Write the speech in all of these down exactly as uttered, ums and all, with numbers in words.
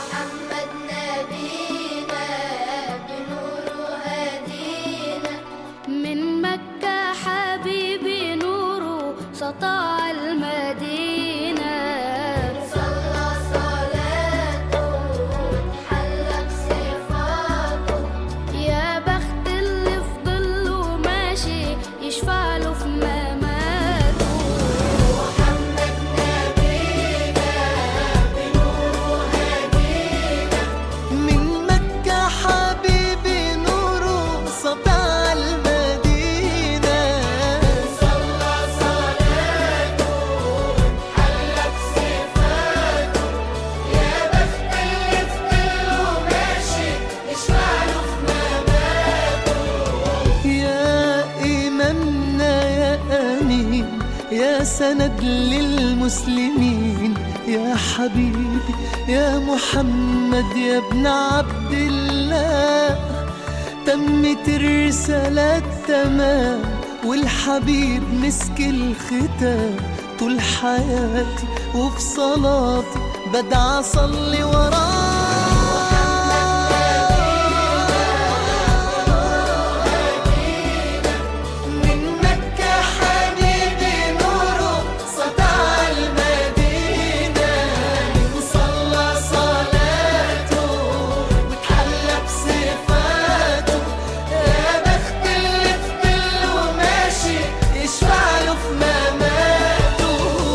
محمد نبينا بنوره هدينا، من مكة حبيبي نوره سطع المدينة، صلى صلاته وتحلى بصفاته، يا بخت اللي في ظله ماشي يشفع له في مماته. محمد نبينا بنوره هدينا، من مكة حبيبي نوره سطع المدينة، صلى صلاته وتحلى بصفاته، يا بخت اللي في ظله ماشي يشفع له في مماته. يا إمامنا يا أمين يا سند للمسلمين، يا حبيبي يا محمد يا ابن عبد الله، تمت الرسالة تمام والحبيب مسك الختام، طول حياتي وفي صلاتي بدعى أصلي وراه. من مكة حبيبي نوره سطع المدينة، وصلى صلاته وتحلى بصفاته، يا بخت اللي في ظله ماشي يشفع له في مماته.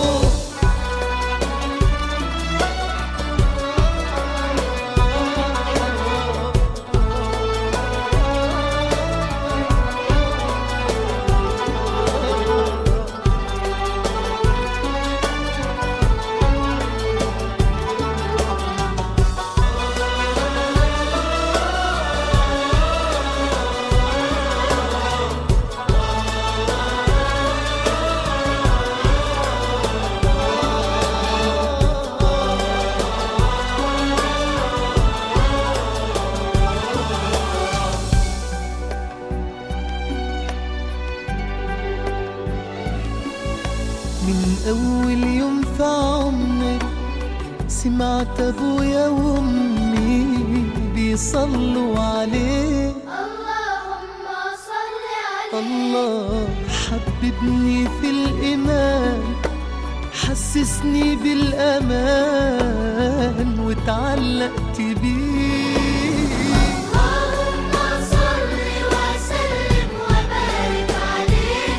من أول يوم في عمري سمعت أبويا وأمي بيصلوا عليه، اللهم صل عليه. الله حببني في الإيمان، حسسني بالأمان واتعلقت بيه. اللهم صل وسلم وبارك عليه،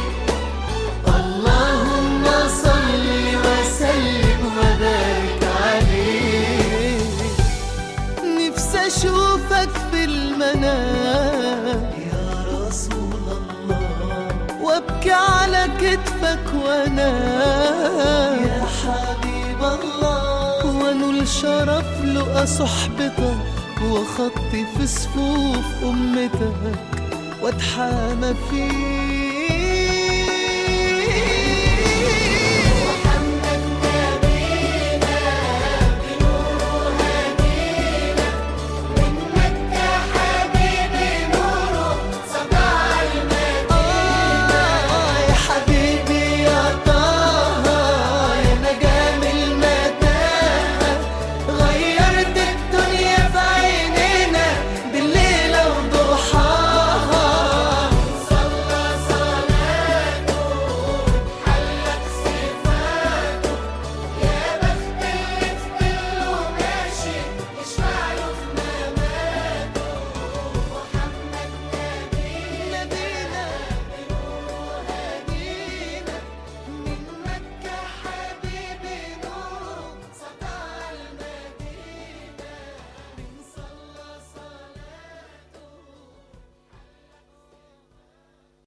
اللهم صل وسلم وبارك عليه. نفسي أشوفك في المنام يا رسول الله، وأبكي على كتفك وأنام يا حبيب الله، وأنول شرف لقى صحبتك وخطي في صفوف أمتك وأتحامى فيك.